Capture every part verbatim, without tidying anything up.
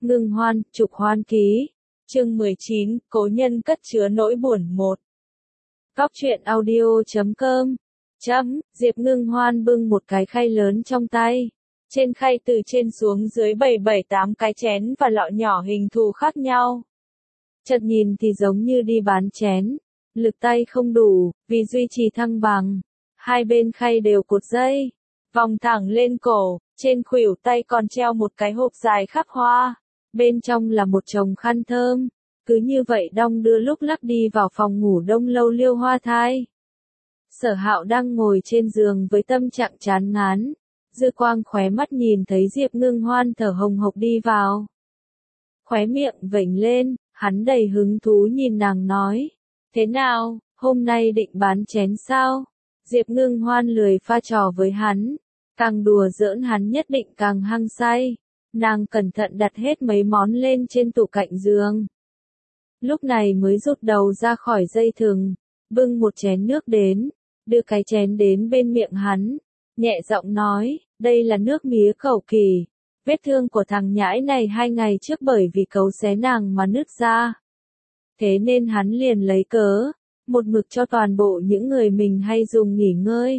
Ngưng Hoan, Trục Hoan Ký. Chương mười chín, Cố nhân cất chứa nỗi buồn một. Góc truyện audio chấm com. Chấm, Diệp Ngưng Hoan bưng một cái khay lớn trong tay. Trên khay từ trên xuống dưới bày bảy tám cái chén và lọ nhỏ hình thù khác nhau. Chợt nhìn thì giống như đi bán chén. Lực tay không đủ, vì duy trì thăng bằng. Hai bên khay đều cột dây. Vòng thẳng lên cổ, trên khuỷu tay còn treo một cái hộp dài khắc hoa. Bên trong là một chồng khăn thơm. Cứ như vậy đong đưa lúc lắc đi vào phòng ngủ đông lâu Liêu Hoa Thai. Sở Hạo đang ngồi trên giường với tâm trạng chán ngán. Dư quang khóe mắt nhìn thấy Diệp Ngưng Hoan thở hồng hộc đi vào. Khóe miệng vểnh lên, hắn đầy hứng thú nhìn nàng nói. Thế nào, hôm nay định bán chén sao? Diệp Ngưng Hoan lười pha trò với hắn. Càng đùa giỡn hắn nhất định càng hăng say. Nàng cẩn thận đặt hết mấy món lên trên tủ cạnh giường. Lúc này mới rút đầu ra khỏi dây thừng, bưng một chén nước đến, đưa cái chén đến bên miệng hắn, nhẹ giọng nói, đây là nước mía cầu kỳ, vết thương của thằng nhãi này hai ngày trước bởi vì cấu xé nàng mà nứt ra. Thế nên hắn liền lấy cớ, một mực cho toàn bộ những người mình hay dùng nghỉ ngơi.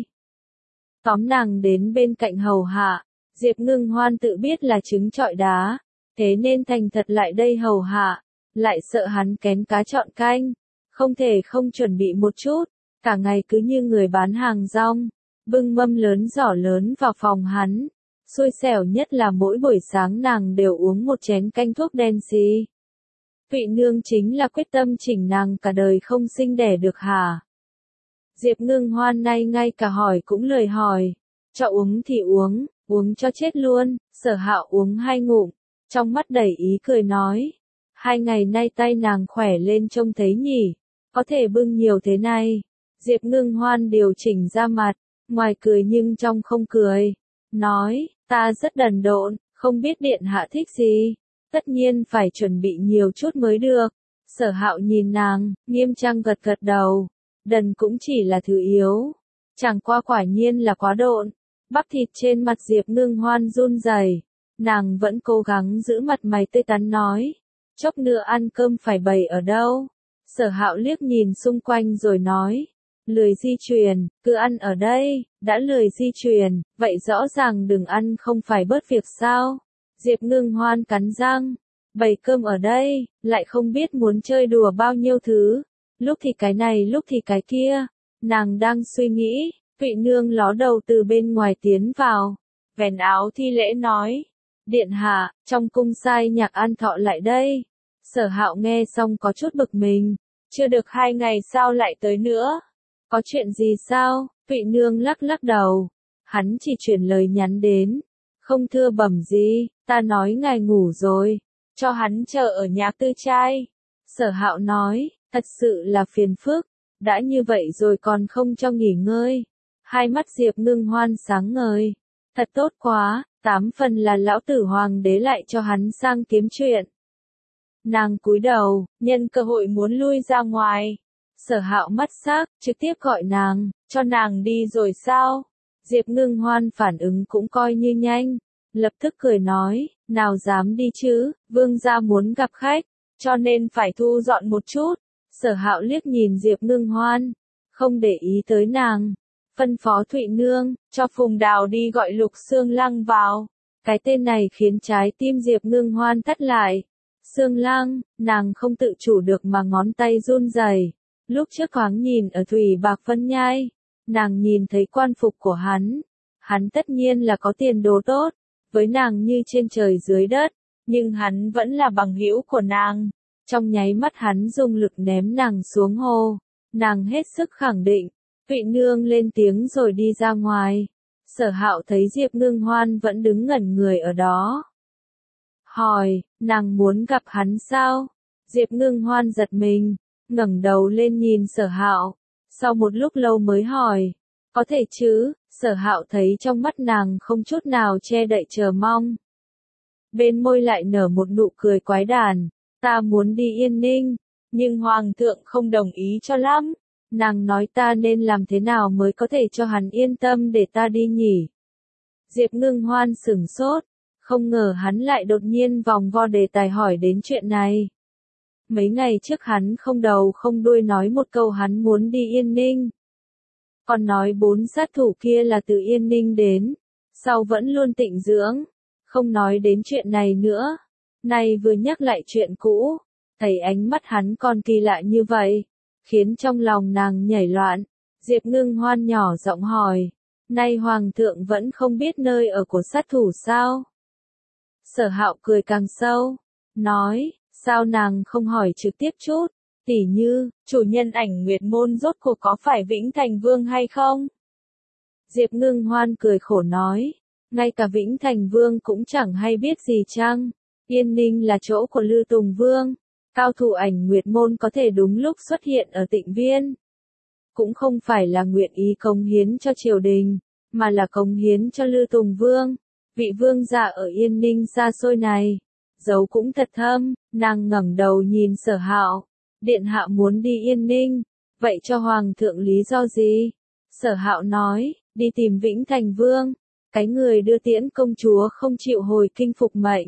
Tóm nàng đến bên cạnh hầu hạ, Diệp Ngưng Hoan tự biết là trứng trọi đá, thế nên thành thật lại đây hầu hạ. Lại sợ hắn kén cá chọn canh, không thể không chuẩn bị một chút, cả ngày cứ như người bán hàng rong, bưng mâm lớn giỏ lớn vào phòng hắn. Xui xẻo nhất là mỗi buổi sáng nàng đều uống một chén canh thuốc đen xì. Vị nương chính là quyết tâm chỉnh nàng cả đời không sinh đẻ được hả? Diệp Ngưng Hoan nay ngay cả hỏi cũng lười hỏi, cho uống thì uống, uống cho chết luôn. Sở Hạo uống hai ngụm, trong mắt đầy ý cười nói. Hai ngày nay tay nàng khỏe lên trông thấy nhỉ, có thể bưng nhiều thế này. Diệp Ngưng Hoan điều chỉnh ra mặt, ngoài cười nhưng trong không cười. Nói, ta rất đần độn, không biết điện hạ thích gì. Tất nhiên phải chuẩn bị nhiều chút mới được. Sở Hạo nhìn nàng, nghiêm trang gật gật đầu. Đần cũng chỉ là thứ yếu. Chẳng qua quả nhiên là quá độn. Bắp thịt trên mặt Diệp Ngưng Hoan run rẩy. Nàng vẫn cố gắng giữ mặt mày tươi tắn nói. Chốc nữa ăn cơm phải bày ở đâu? Sở Hạo liếc nhìn xung quanh rồi nói. Lười di chuyển, cứ ăn ở đây. Đã lười di chuyển, vậy rõ ràng đừng ăn không phải bớt việc sao? Diệp Ngưng Hoan cắn răng. Bày cơm ở đây, lại không biết muốn chơi đùa bao nhiêu thứ. Lúc thì cái này lúc thì cái kia. Nàng đang suy nghĩ, vị nương ló đầu từ bên ngoài tiến vào. Vén áo thi lễ nói. Điện hạ, trong cung sai nhạc An Thọ lại đây. Sở Hạo nghe xong có chút bực mình. Chưa được hai ngày sao lại tới nữa? Có chuyện gì sao? Vị nương lắc lắc đầu. Hắn chỉ chuyển lời nhắn đến. Không thưa bẩm gì, ta nói ngài ngủ rồi. Cho hắn chờ ở nhà tư trai. Sở Hạo nói, thật sự là phiền phức. Đã như vậy rồi còn không cho nghỉ ngơi. Hai mắt Diệp Ngưng Hoan sáng ngời. Thật tốt quá. Tám phần là lão tử hoàng đế lại cho hắn sang kiếm chuyện. Nàng cúi đầu, nhân cơ hội muốn lui ra ngoài. Sở Hạo mắt sắc, trực tiếp gọi nàng, cho nàng đi rồi sao? Diệp Ngưng Hoan phản ứng cũng coi như nhanh. Lập tức cười nói, nào dám đi chứ, vương gia muốn gặp khách, cho nên phải thu dọn một chút. Sở Hạo liếc nhìn Diệp Ngưng Hoan, không để ý tới nàng. Phân phó Thụy Nương, cho Phùng Đào đi gọi Lục Xương Lăng vào. Cái tên này khiến trái tim Diệp Ngưng Hoan thắt lại. Xương Lăng, nàng không tự chủ được mà ngón tay run rẩy. Lúc trước thoáng nhìn ở Thủy Bạc Vân Nhai, nàng nhìn thấy quan phục của hắn. Hắn tất nhiên là có tiền đồ tốt, với nàng như trên trời dưới đất, nhưng hắn vẫn là bằng hữu của nàng. Trong nháy mắt hắn dùng lực ném nàng xuống hồ. Nàng hết sức khẳng định. Vị nương lên tiếng rồi đi ra ngoài. Sở Hạo thấy Diệp Ngưng Hoan vẫn đứng ngẩn người ở đó. Hỏi, nàng muốn gặp hắn sao? Diệp Ngưng Hoan giật mình, ngẩng đầu lên nhìn Sở Hạo. Sau một lúc lâu mới hỏi, có thể chứ? Sở Hạo thấy trong mắt nàng không chút nào che đậy chờ mong. Bên môi lại nở một nụ cười quái đản. Ta muốn đi Yên Ninh, nhưng Hoàng thượng không đồng ý cho lắm. Nàng nói ta nên làm thế nào mới có thể cho hắn yên tâm để ta đi nhỉ? Diệp Ngưng Hoan sửng sốt, Không ngờ hắn lại đột nhiên vòng vo đề tài hỏi đến chuyện này. Mấy ngày trước hắn không đầu không đuôi nói một câu hắn muốn đi Yên Ninh. Còn nói bốn sát thủ kia là từ Yên Ninh đến, sau vẫn luôn tịnh dưỡng, không nói đến chuyện này nữa. Nay vừa nhắc lại chuyện cũ, thấy ánh mắt hắn còn kỳ lạ như vậy, khiến trong lòng nàng nhảy loạn. Diệp Ngưng Hoan nhỏ giọng hỏi, nay Hoàng thượng vẫn không biết nơi ở của sát thủ sao? Sở Hạo cười càng sâu, nói, sao nàng không hỏi trực tiếp chút, tỉ như, chủ nhân Ảnh Nguyệt môn rốt cuộc có phải Vĩnh Thành Vương hay không? Diệp Ngưng Hoan cười khổ nói, ngay cả Vĩnh Thành Vương cũng chẳng hay biết gì chăng? Yên Ninh là chỗ của Lư Tùng Vương, cao thủ Ảnh Nguyệt môn có thể đúng lúc xuất hiện ở Tịnh Viên. Cũng không phải là nguyện ý cống hiến cho triều đình, mà là cống hiến cho Lư Tùng Vương. Vị vương gia ở Yên Ninh xa xôi này, dấu cũng thật thâm. Nàng ngẩng đầu nhìn Sở Hạo, điện hạ muốn đi Yên Ninh, vậy cho hoàng thượng lý do gì? Sở Hạo nói, đi tìm Vĩnh Thành Vương, cái người đưa tiễn công chúa không chịu hồi kinh phục mệnh.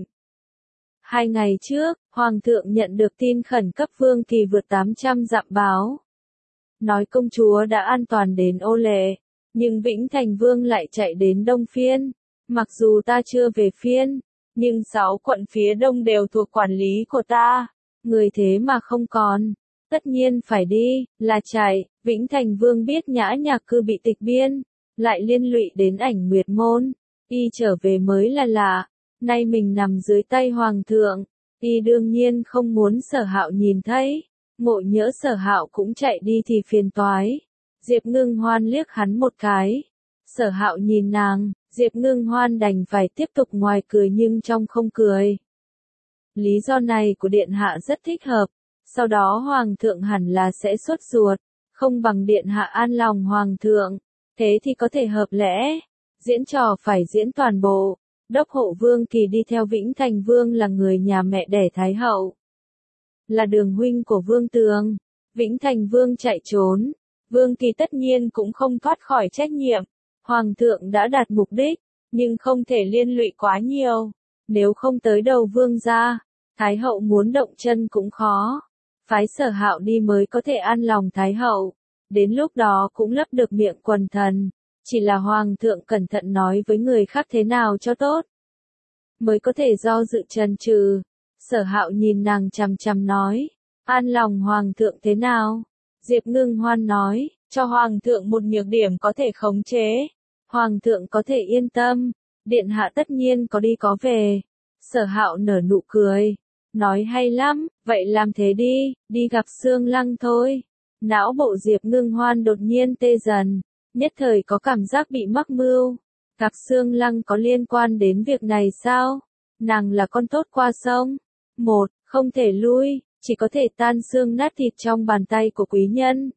Hai ngày trước, hoàng thượng nhận được tin khẩn cấp Vương Kỳ vượt tám trăm dặm báo, nói công chúa đã an toàn đến Ô Lệ, nhưng Vĩnh Thành Vương lại chạy đến Đông Phiên. Mặc dù ta chưa về Phiên, nhưng sáu quận phía đông đều thuộc quản lý của ta, người thế mà không còn, tất nhiên phải đi, là chạy. Vĩnh Thành Vương biết Nhã Nhạc Cư bị tịch biên, lại liên lụy đến Ảnh Nguyệt môn, y trở về mới là lạ, nay mình nằm dưới tay hoàng thượng, y đương nhiên không muốn Sở Hạo nhìn thấy, ngộ nhỡ Sở Hạo cũng chạy đi thì phiền toái. Diệp Ngưng Hoan liếc hắn một cái, Sở Hạo nhìn nàng, Diệp Ngưng Hoan đành phải tiếp tục ngoài cười nhưng trong không cười. Lý do này của điện hạ rất thích hợp, sau đó hoàng thượng hẳn là sẽ sốt ruột, không bằng điện hạ an lòng hoàng thượng, thế thì có thể hợp lẽ. Diễn trò phải diễn toàn bộ. Đốc hộ Vương Kỳ đi theo Vĩnh Thành Vương là người nhà mẹ đẻ Thái hậu, là đường huynh của Vương Tường. Vĩnh Thành Vương chạy trốn, Vương Kỳ tất nhiên cũng không thoát khỏi trách nhiệm. Hoàng thượng đã đạt mục đích, nhưng không thể liên lụy quá nhiều. Nếu không tới đầu vương gia, Thái hậu muốn động chân cũng khó. Phái Sở Hạo đi mới có thể an lòng Thái hậu. Đến lúc đó cũng lấp được miệng quần thần. Chỉ là hoàng thượng cẩn thận nói với người khác thế nào cho tốt, mới có thể do dự chần chừ. Sở Hạo nhìn nàng chằm chằm nói, an lòng hoàng thượng thế nào? Diệp Ngưng Hoan nói, cho hoàng thượng một nhược điểm có thể khống chế. Hoàng thượng có thể yên tâm, điện hạ tất nhiên có đi có về. Sở Hạo nở nụ cười, nói hay lắm, vậy làm thế đi, đi gặp Sương Lăng thôi. Não bộ Diệp Ngưng Hoan đột nhiên tê dần, nhất thời có cảm giác bị mắc mưu. Gặp Sương Lăng có liên quan đến việc này sao? Nàng là con tốt qua sông. Một, không thể lui, chỉ có thể tan xương nát thịt trong bàn tay của quý nhân.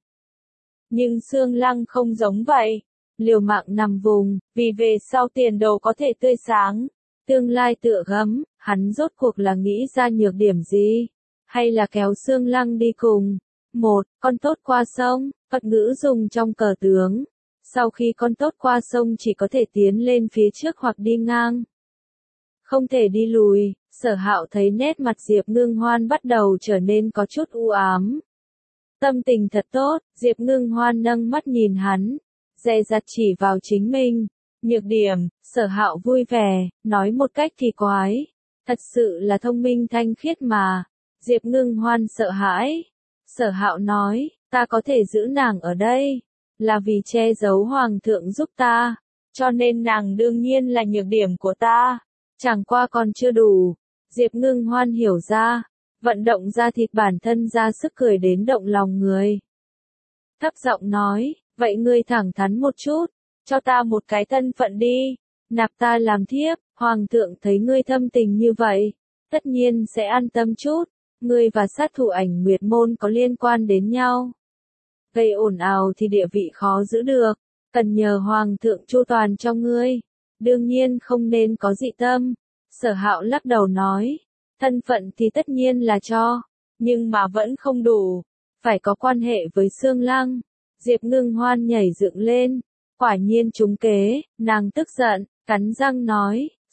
Nhưng Sương Lăng không giống vậy. Liều mạng nằm vùng, vì về sau tiền đồ có thể tươi sáng, tương lai tựa gấm. Hắn rốt cuộc là nghĩ ra nhược điểm gì, hay là kéo Sương Lăng đi cùng? Một, con tốt qua sông, Phật ngữ dùng trong cờ tướng. Sau khi con tốt qua sông chỉ có thể tiến lên phía trước hoặc đi ngang, không thể đi lùi. Sở Hạo thấy nét mặt Diệp Ngưng Hoan bắt đầu trở nên có chút u ám. Tâm tình thật tốt, Diệp Ngưng Hoan nâng mắt nhìn hắn, dè dặt chỉ vào chính mình. Nhược điểm, Sở Hạo vui vẻ, nói một cách kỳ quái. Thật sự là thông minh thanh khiết mà. Diệp Ngưng Hoan sợ hãi. Sở Hạo nói, ta có thể giữ nàng ở đây, là vì che giấu hoàng thượng giúp ta, cho nên nàng đương nhiên là nhược điểm của ta. Chẳng qua còn chưa đủ. Diệp Ngưng Hoan hiểu ra, vận động ra thịt bản thân ra sức cười đến động lòng người. Thấp giọng nói, vậy ngươi thẳng thắn một chút, cho ta một cái thân phận đi, nạp ta làm thiếp. Hoàng thượng thấy ngươi thâm tình như vậy, tất nhiên sẽ an tâm chút. Ngươi và sát thủ Ảnh Nguyệt môn có liên quan đến nhau, gây ồn ào thì địa vị khó giữ được, cần nhờ hoàng thượng chu toàn cho ngươi, đương nhiên không nên có dị tâm. Sở Hạo lắc đầu nói, thân phận thì tất nhiên là cho, nhưng mà vẫn không đủ, phải có quan hệ với Sương Lăng. Diệp Ngưng Hoan nhảy dựng lên, quả nhiên trúng kế, nàng tức giận, cắn răng nói,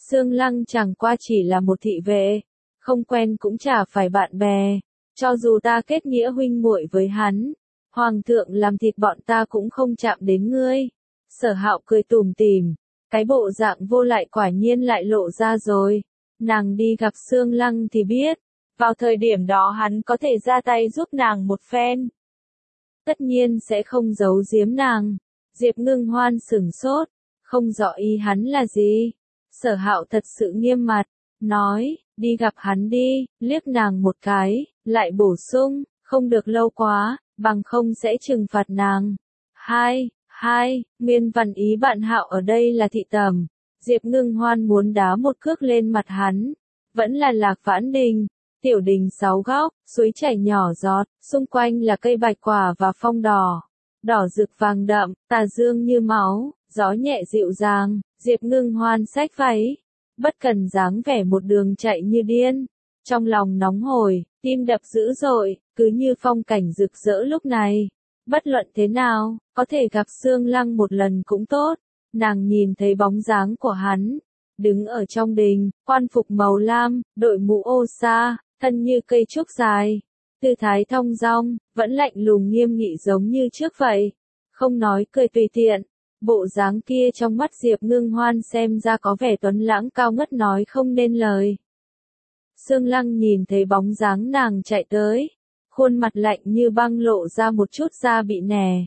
Sương Lăng chẳng qua chỉ là một thị vệ, không quen cũng chả phải bạn bè, cho dù ta kết nghĩa huynh muội với hắn, hoàng thượng làm thịt bọn ta cũng không chạm đến ngươi. Sở Hạo cười tủm tỉm, cái bộ dạng vô lại quả nhiên lại lộ ra rồi. Nàng đi gặp Sương Lăng thì biết, vào thời điểm đó hắn có thể ra tay giúp nàng một phen. Tất nhiên sẽ không giấu giếm nàng. Diệp Ngưng Hoan sửng sốt, không rõ ý hắn là gì. Sở Hạo thật sự nghiêm mặt, nói, đi gặp hắn đi, liếc nàng một cái, lại bổ sung, không được lâu quá, bằng không sẽ trừng phạt nàng. Hai, hai, nguyên văn ý bạn Hạo ở đây là thị tẩm. Diệp Ngưng Hoan muốn đá một cước lên mặt hắn, vẫn là Lạc Vãn Đình. Tiểu đình sáu góc, suối chảy nhỏ giọt, xung quanh là cây bạch quả và phong đỏ. Đỏ rực vàng đậm, tà dương như máu, gió nhẹ dịu dàng, Diệp Ngưng Hoan xách váy. Bất cần dáng vẻ một đường chạy như điên. Trong lòng nóng hổi, tim đập dữ dội, cứ như phong cảnh rực rỡ lúc này. Bất luận thế nào, có thể gặp Sương Lăng một lần cũng tốt. Nàng nhìn thấy bóng dáng của hắn, đứng ở trong đình, quan phục màu lam, đội mũ ô sa, thân như cây trúc dài, tư thái thong dong, vẫn lạnh lùng nghiêm nghị giống như trước vậy, không nói cười tùy tiện. Bộ dáng kia trong mắt Diệp Ngưng Hoan xem ra có vẻ tuấn lãng cao ngất nói không nên lời. Sương Lăng nhìn thấy bóng dáng nàng chạy tới, khuôn mặt lạnh như băng lộ ra một chút da bị nẻ.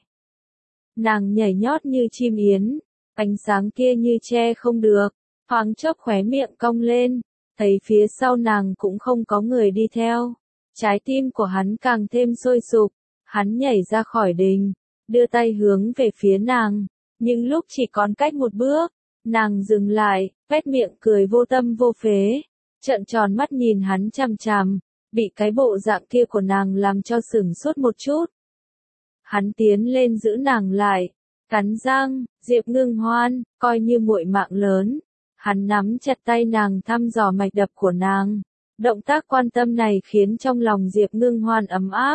Nàng nhảy nhót như chim yến, ánh sáng kia như che không được, thoáng chốc khóe miệng cong lên, thấy phía sau nàng cũng không có người đi theo. Trái tim của hắn càng thêm sôi sục, hắn nhảy ra khỏi đình, đưa tay hướng về phía nàng, nhưng lúc chỉ còn cách một bước, nàng dừng lại, vét miệng cười vô tâm vô phế, trợn tròn mắt nhìn hắn chằm chằm, bị cái bộ dạng kia của nàng làm cho sửng sốt một chút. Hắn tiến lên giữ nàng lại, cắn răng, Diệp Ngưng Hoan, coi như muội mạng lớn. Hắn nắm chặt tay nàng thăm dò mạch đập của nàng. Động tác quan tâm này khiến trong lòng Diệp Ngưng Hoan ấm áp.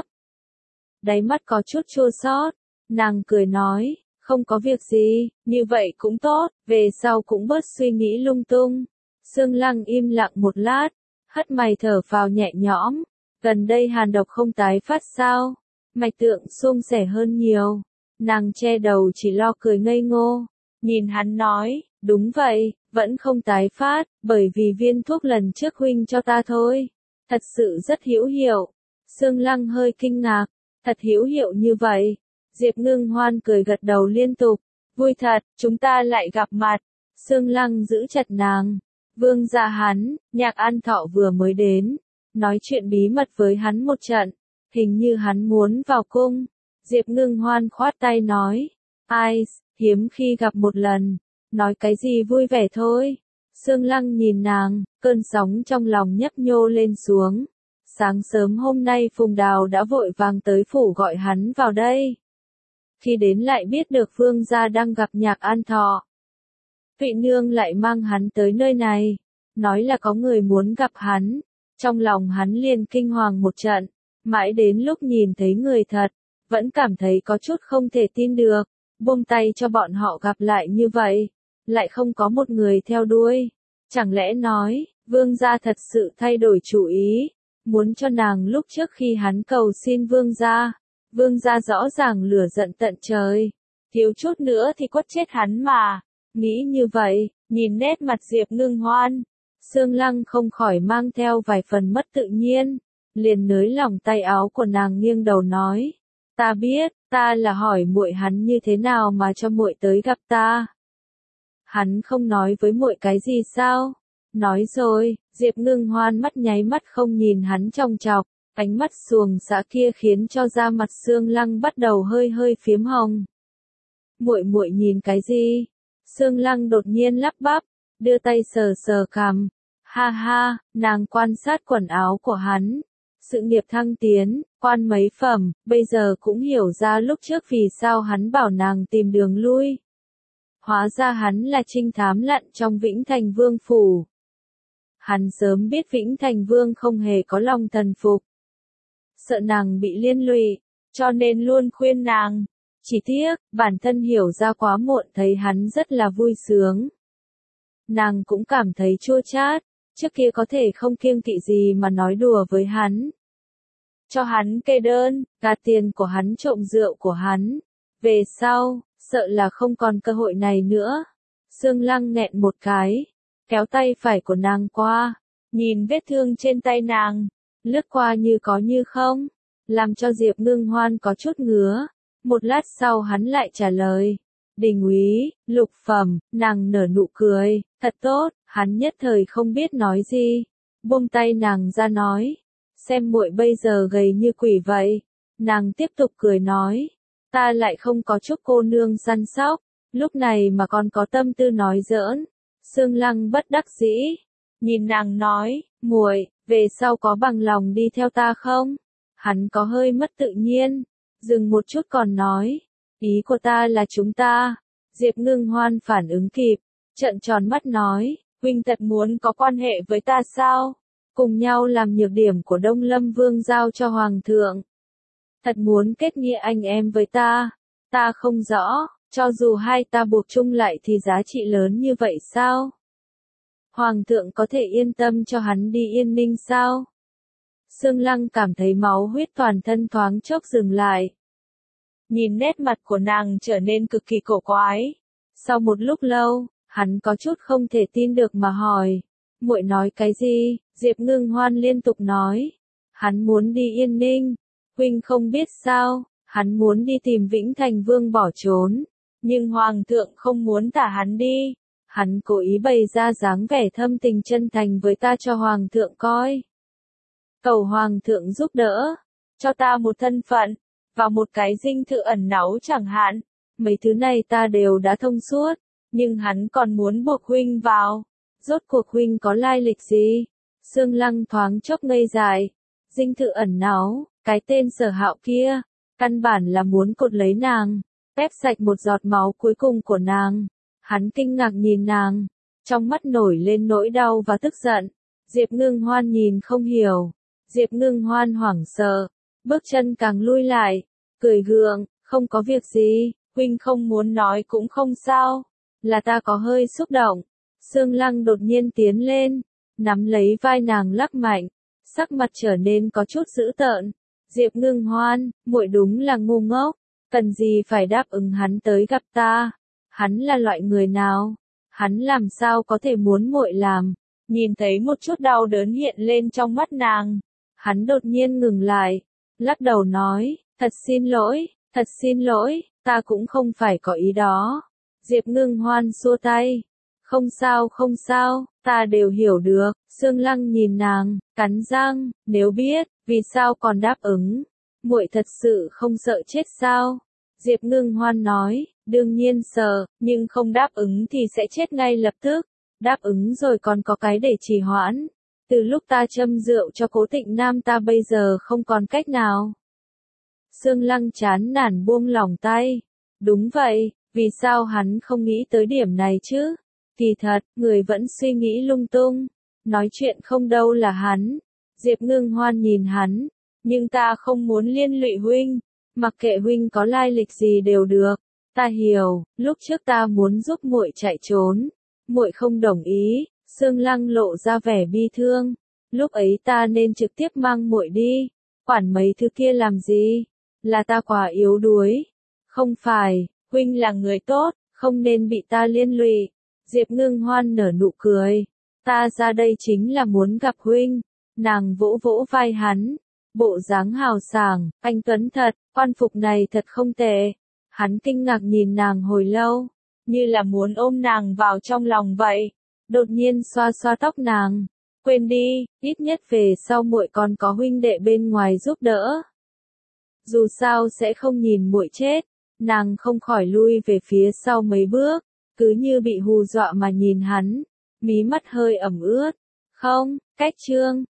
Đáy mắt có chút chua xót, nàng cười nói, không có việc gì, như vậy cũng tốt, về sau cũng bớt suy nghĩ lung tung. Sương Lăng im lặng một lát, hất mày thở phào nhẹ nhõm, gần đây hàn độc không tái phát sao, mạch tượng suôn sẻ hơn nhiều. Nàng che đầu chỉ lo cười ngây ngô, nhìn hắn nói, đúng vậy, vẫn không tái phát, bởi vì viên thuốc lần trước huynh cho ta thôi. Thật sự rất hữu hiệu. Sương Lăng hơi kinh ngạc, thật hữu hiệu như vậy. Diệp Ngưng Hoan cười gật đầu liên tục, vui thật, chúng ta lại gặp mặt. Sương Lăng giữ chặt nàng, vương gia hắn, Nhạc An Thọ vừa mới đến, nói chuyện bí mật với hắn một trận, hình như hắn muốn vào cung. Diệp Ngưng Hoan khoát tay nói, ai, hiếm khi gặp một lần, nói cái gì vui vẻ thôi. Sương Lăng nhìn nàng, cơn sóng trong lòng nhấp nhô lên xuống. Sáng sớm hôm nay Phùng Đào đã vội vàng tới phủ gọi hắn vào đây. Khi đến lại biết được vương gia đang gặp Nhạc An Thọ. Vị nương lại mang hắn tới nơi này, nói là có người muốn gặp hắn. Trong lòng hắn liền kinh hoàng một trận, mãi đến lúc nhìn thấy người thật, vẫn cảm thấy có chút không thể tin được, buông tay cho bọn họ gặp lại như vậy, lại không có một người theo đuôi. Chẳng lẽ nói, vương gia thật sự thay đổi chủ ý, muốn cho nàng lúc trước khi hắn cầu xin vương gia, vương gia rõ ràng lửa giận tận trời, thiếu chút nữa thì quất chết hắn mà. Nghĩ như vậy, nhìn nét mặt Diệp Ngưng Hoan, Sương Lăng không khỏi mang theo vài phần mất tự nhiên, liền nới lỏng tay áo của nàng nghiêng đầu nói, ta biết, ta là hỏi muội hắn như thế nào mà cho muội tới gặp ta. Hắn không nói với muội cái gì sao? Nói rồi. Diệp Ngưng Hoan mắt nháy mắt không nhìn hắn trong chọc, ánh mắt xuồng xã kia khiến cho da mặt Sương Lăng bắt đầu hơi hơi phiếm hồng. Muội muội nhìn cái gì? Sương Lăng đột nhiên lắp bắp, đưa tay sờ sờ cằm. Ha ha, nàng quan sát quần áo của hắn. Sự nghiệp thăng tiến, quan mấy phẩm, bây giờ cũng hiểu ra lúc trước vì sao hắn bảo nàng tìm đường lui. Hóa ra hắn là trinh thám lặn trong Vĩnh Thành Vương phủ. Hắn sớm biết Vĩnh Thành Vương không hề có lòng thần phục. Sợ nàng bị liên lụy, cho nên luôn khuyên nàng. Chỉ tiếc, bản thân hiểu ra quá muộn thấy hắn rất là vui sướng. nàng cũng cảm thấy chua chát, trước kia có thể không kiêng kỵ gì mà nói đùa với hắn. Cho hắn kê đơn, gạt tiền của hắn, trộm rượu của hắn. Về sau, sợ là không còn cơ hội này nữa. Sương Lăng nghẹn một cái, kéo tay phải của nàng qua, nhìn vết thương trên tay nàng, lướt qua như có như không, làm cho Diệp Ngưng Hoan có chút ngứa. Một lát sau hắn lại trả lời, Đình úy, lục phẩm. Nàng nở nụ cười, thật tốt. Hắn nhất thời không biết nói gì, buông tay nàng ra nói, xem muội bây giờ gầy như quỷ vậy. Nàng tiếp tục cười nói, ta lại không có chút cô nương săn sóc, lúc này mà còn có tâm tư nói giỡn. Sương Lăng bất đắc dĩ, nhìn nàng nói, muội, về sau có bằng lòng đi theo ta không? Hắn có hơi mất tự nhiên, dừng một chút còn nói, ý của ta là chúng ta. Diệp Ngưng Hoan phản ứng kịp, trợn tròn mắt nói, huynh thật muốn có quan hệ với ta sao? Cùng nhau làm nhược điểm của Đông Lâm Vương giao cho Hoàng thượng. Thật muốn kết nghĩa anh em với ta? Ta không rõ, cho dù hai ta buộc chung lại thì giá trị lớn như vậy sao? Hoàng thượng có thể yên tâm cho hắn đi Yên Ninh sao? Sương Lăng cảm thấy máu huyết toàn thân thoáng chốc dừng lại. Nhìn nét mặt của nàng trở nên cực kỳ cổ quái. Sau một lúc lâu, hắn có chút không thể tin được mà hỏi, muội nói cái gì? Diệp Ngưng Hoan liên tục nói, hắn muốn đi Yên Ninh. Huynh không biết sao, hắn muốn đi tìm Vĩnh Thành Vương bỏ trốn, nhưng Hoàng thượng không muốn thả hắn đi. Hắn cố ý bày ra dáng vẻ thâm tình chân thành với ta cho Hoàng thượng coi. Cầu Hoàng thượng giúp đỡ, cho ta một thân phận, và một cái dinh thự ẩn náu chẳng hạn. Mấy thứ này ta đều đã thông suốt, nhưng hắn còn muốn buộc huynh vào. Rốt cuộc huynh có lai lịch gì? Sương Lăng thoáng chốc ngây dại. Dinh thự ẩn náu, cái tên Sở Hạo kia, căn bản là muốn cột lấy nàng, ép sạch một giọt máu cuối cùng của nàng. Hắn kinh ngạc nhìn nàng, trong mắt nổi lên nỗi đau và tức giận. Diệp Ngưng Hoan nhìn không hiểu. Diệp Ngưng Hoan hoảng sợ, bước chân càng lui lại, cười gượng, không có việc gì, huynh không muốn nói cũng không sao, là ta có hơi xúc động. Sương Lăng đột nhiên tiến lên, nắm lấy vai nàng lắc mạnh, sắc mặt trở nên có chút dữ tợn. Diệp Ngưng Hoan, muội đúng là ngu ngốc, cần gì phải đáp ứng hắn tới gặp ta? Hắn là loại người nào? Hắn làm sao có thể muốn muội làm? Nhìn thấy một chút đau đớn hiện lên trong mắt nàng, hắn đột nhiên ngừng lại, lắc đầu nói, thật xin lỗi, thật xin lỗi, ta cũng không phải có ý đó. Diệp Ngưng Hoan xua tay, không sao không sao, ta đều hiểu được. Sương Lăng nhìn nàng, cắn răng, nếu biết, vì sao còn đáp ứng? Muội thật sự không sợ chết sao? Diệp Ngưng Hoan nói, đương nhiên sợ, nhưng không đáp ứng thì sẽ chết ngay lập tức. Đáp ứng rồi còn có cái để trì hoãn. Từ lúc ta châm rượu cho Cố Tịnh Nam ta bây giờ không còn cách nào. Sương Lăng chán nản buông lỏng tay. Đúng vậy, vì sao hắn không nghĩ tới điểm này chứ? Kỳ thật, người vẫn suy nghĩ lung tung. Nói chuyện không đâu là hắn. Diệp Ngưng Hoan nhìn hắn. Nhưng ta không muốn liên lụy huynh. Mặc kệ huynh có lai lịch gì đều được. Ta hiểu, lúc trước ta muốn giúp muội chạy trốn. Muội không đồng ý. Sương Lăng lộ ra vẻ bi thương. Lúc ấy ta nên trực tiếp mang muội đi. Quản mấy thứ kia làm gì? Là ta quá yếu đuối. Không phải, huynh là người tốt, không nên bị ta liên lụy. Diệp Ngưng Hoan nở nụ cười. Ta ra đây chính là muốn gặp huynh. Nàng vỗ vỗ vai hắn. Bộ dáng hào sảng, anh tuấn thật, quan phục này thật không tệ. Hắn kinh ngạc nhìn nàng hồi lâu, như là muốn ôm nàng vào trong lòng vậy. Đột nhiên xoa xoa tóc nàng. Quên đi, ít nhất về sau muội còn có huynh đệ bên ngoài giúp đỡ. Dù sao sẽ không nhìn muội chết. Nàng không khỏi lui về phía sau mấy bước, cứ như bị hù dọa mà nhìn hắn, mí mắt hơi ẩm ướt. Không, cách chương.